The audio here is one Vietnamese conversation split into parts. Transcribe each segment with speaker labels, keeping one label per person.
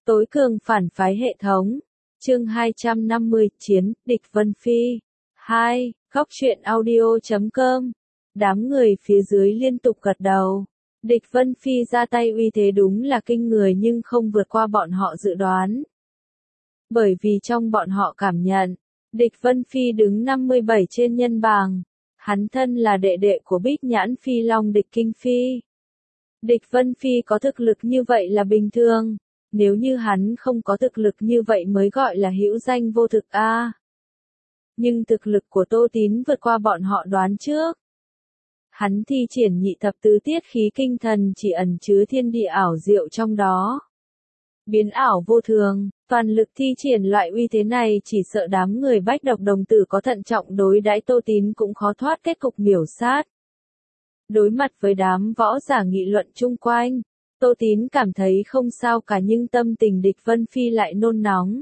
Speaker 1: Tối cường phản phái hệ thống. Chương 250, Chiến, địch Vân Phi. 2. Góc truyện audio.com. Đám người phía dưới liên tục gật đầu. Địch Vân Phi ra tay uy thế đúng là kinh người nhưng không vượt qua bọn họ dự đoán. Bởi vì trong bọn họ cảm nhận, địch Vân Phi đứng 57 trên nhân bảng. Hắn thân là đệ đệ của Bích Nhãn Phi Long địch Kinh Phi. Địch Vân Phi có thực lực như vậy là bình thường. Nếu như hắn không có thực lực như vậy mới gọi là hữu danh vô thực a. Nhưng thực lực của Tô Tín vượt qua bọn họ đoán trước. Hắn thi triển nhị thập tứ tiết khí kinh thần chỉ ẩn chứa thiên địa ảo diệu trong đó. Biến ảo vô thường, toàn lực thi triển loại uy thế này chỉ sợ đám người Bách Độc Đồng Tử có thận trọng đối đãi Tô Tín cũng khó thoát kết cục miểu sát. Đối mặt với đám võ giả nghị luận chung quanh, Tô Tín cảm thấy không sao cả nhưng tâm tình địch Vân Phi lại nôn nóng.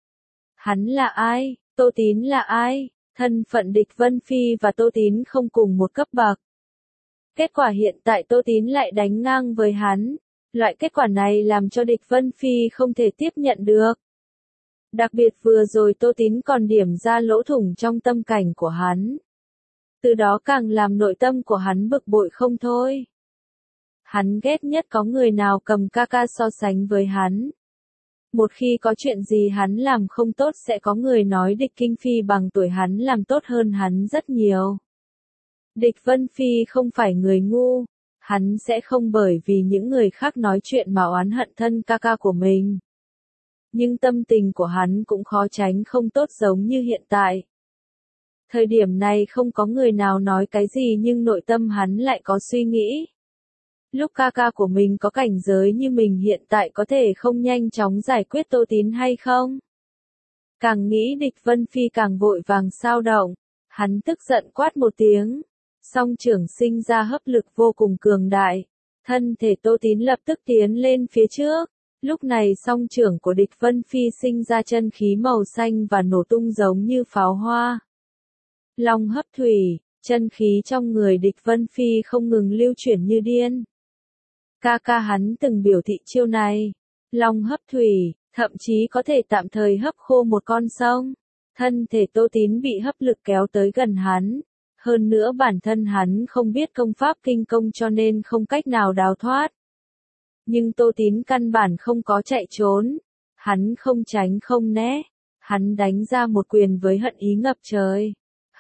Speaker 1: Hắn là ai? Tô Tín là ai? Thân phận địch Vân Phi và Tô Tín không cùng một cấp bậc. Kết quả hiện tại Tô Tín lại đánh ngang với hắn. Loại kết quả này làm cho địch Vân Phi không thể tiếp nhận được. Đặc biệt vừa rồi Tô Tín còn điểm ra lỗ thủng trong tâm cảnh của hắn. Từ đó càng làm nội tâm của hắn bực bội không thôi. Hắn ghét nhất có người nào cầm ca ca so sánh với hắn. Một khi có chuyện gì hắn làm không tốt sẽ có người nói địch Kinh Phi bằng tuổi hắn làm tốt hơn hắn rất nhiều. Địch Vân Phi không phải người ngu, hắn sẽ không bởi vì những người khác nói chuyện mà oán hận thân ca ca của mình. Nhưng tâm tình của hắn cũng khó tránh không tốt giống như hiện tại. Thời điểm này không có người nào nói cái gì nhưng nội tâm hắn lại có suy nghĩ. Lúc ca ca của mình có cảnh giới như mình hiện tại có thể không nhanh chóng giải quyết Tô Tín hay không? Càng nghĩ địch Vân Phi càng vội vàng xao động, hắn tức giận quát một tiếng. Song trưởng sinh ra hấp lực vô cùng cường đại, thân thể Tô Tín lập tức tiến lên phía trước. Lúc này song trưởng của địch Vân Phi sinh ra chân khí màu xanh và nổ tung giống như pháo hoa. Long hấp thủy, chân khí trong người địch Vân Phi không ngừng lưu chuyển như điên. Ca ca hắn từng biểu thị chiêu này, long hấp thủy, thậm chí có thể tạm thời hấp khô một con sông. Thân thể Tô Tín bị hấp lực kéo tới gần hắn. Hơn nữa bản thân hắn không biết công pháp kinh công cho nên không cách nào đào thoát. Nhưng Tô Tín căn bản không có chạy trốn. Hắn không tránh không né. Hắn đánh ra một quyền với hận ý ngập trời.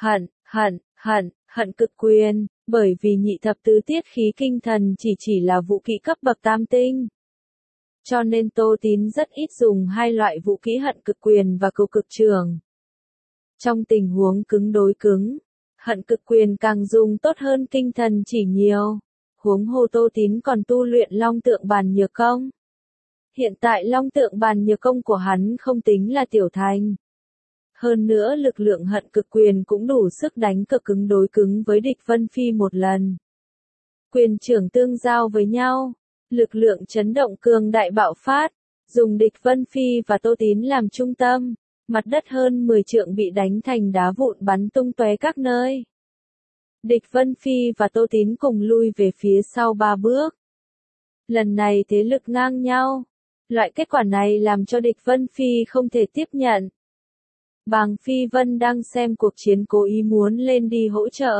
Speaker 1: Hận cực quyền, bởi vì nhị thập tứ tiết khí kinh thần chỉ là vũ kỹ cấp bậc tam tinh. Cho nên Tô Tín rất ít dùng hai loại vũ kỹ hận cực quyền và cửu cực trường. Trong tình huống cứng đối cứng, hận cực quyền càng dùng tốt hơn kinh thần chỉ nhiều. Huống hồ Tô Tín còn tu luyện long tượng bàn nhược công. Hiện tại long tượng bàn nhược công của hắn không tính là tiểu thành. Hơn nữa lực lượng hận cực quyền cũng đủ sức đánh cực cứng đối cứng với địch Vân Phi một lần. Quyền trưởng tương giao với nhau, lực lượng chấn động cường đại bạo phát, dùng địch Vân Phi và Tô Tín làm trung tâm, mặt đất hơn 10 trượng bị đánh thành đá vụn bắn tung tóe các nơi. Địch Vân Phi và Tô Tín cùng lui về phía sau 3 bước. Lần này thế lực ngang nhau, loại kết quả này làm cho địch Vân Phi không thể tiếp nhận. Bàng Phi Vân đang xem cuộc chiến cố ý muốn lên đi hỗ trợ.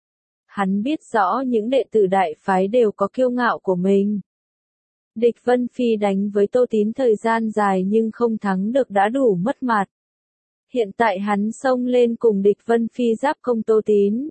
Speaker 1: Hắn biết rõ những đệ tử đại phái đều có kiêu ngạo của mình. Địch Vân Phi đánh với Tô Tín thời gian dài nhưng không thắng được đã đủ mất mặt. Hiện tại hắn xông lên cùng địch Vân Phi giáp công Tô Tín.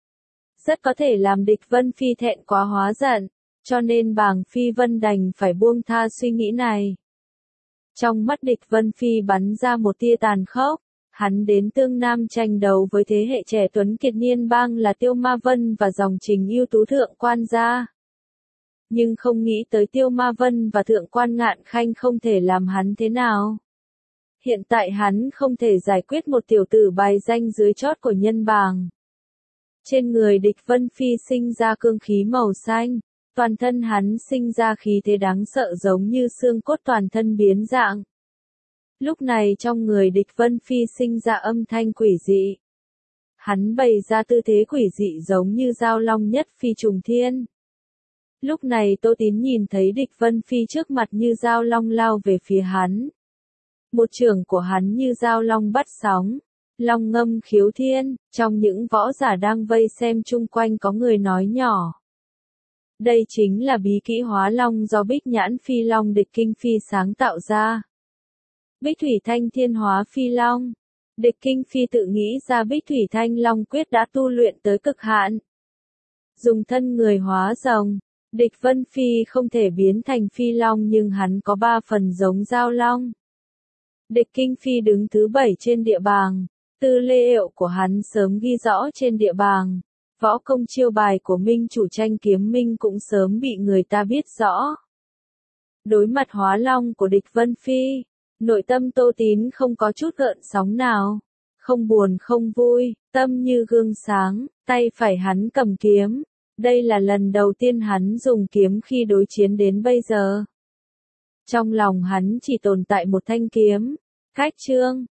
Speaker 1: Rất có thể làm địch Vân Phi thẹn quá hóa giận, cho nên Bàng Phi Vân đành phải buông tha suy nghĩ này. Trong mắt địch Vân Phi bắn ra một tia tàn khốc. Hắn đến Tương Nam tranh đấu với thế hệ trẻ tuấn kiệt niên bang là Tiêu Ma Vân và dòng trình ưu tú Thượng Quan gia. Nhưng không nghĩ tới Tiêu Ma Vân và Thượng Quan Ngạn Khanh không thể làm hắn thế nào. Hiện tại hắn không thể giải quyết một tiểu tử bài danh dưới chót của nhân bàng. Trên người địch Vân Phi sinh ra cương khí màu xanh, toàn thân hắn sinh ra khí thế đáng sợ giống như xương cốt toàn thân biến dạng. Lúc này trong người địch Vân Phi sinh ra âm thanh quỷ dị. Hắn bày ra tư thế quỷ dị giống như dao long nhất phi trùng thiên. Lúc này Tô Tín nhìn thấy địch Vân Phi trước mặt như dao long lao về phía hắn. Một chưởng của hắn như dao long bắt sóng, long ngâm khiếu thiên, trong những võ giả đang vây xem chung quanh có người nói nhỏ. Đây chính là bí kỹ hóa long do Bích Nhãn Phi Long Địch Kinh Phi sáng tạo ra. Bích Thủy Thanh Thiên hóa Phi Long. Địch Kinh Phi tự nghĩ ra Bích Thủy Thanh Long quyết đã tu luyện tới cực hạn. Dùng thân người hóa rồng. Địch Vân Phi không thể biến thành Phi Long nhưng hắn có 3 phần giống Giao Long. Địch Kinh Phi đứng thứ 7 trên địa bảng. Tư liệu của hắn sớm ghi rõ trên địa bảng. Võ công chiêu bài của minh chủ Tranh Kiếm Minh cũng sớm bị người ta biết rõ. Đối mặt hóa long của địch Vân Phi, nội tâm Tô Tín không có chút gợn sóng nào. Không buồn không vui, tâm như gương sáng, tay phải hắn cầm kiếm. Đây là lần đầu tiên hắn dùng kiếm khi đối chiến đến bây giờ. Trong lòng hắn chỉ tồn tại một thanh kiếm. Khách trương,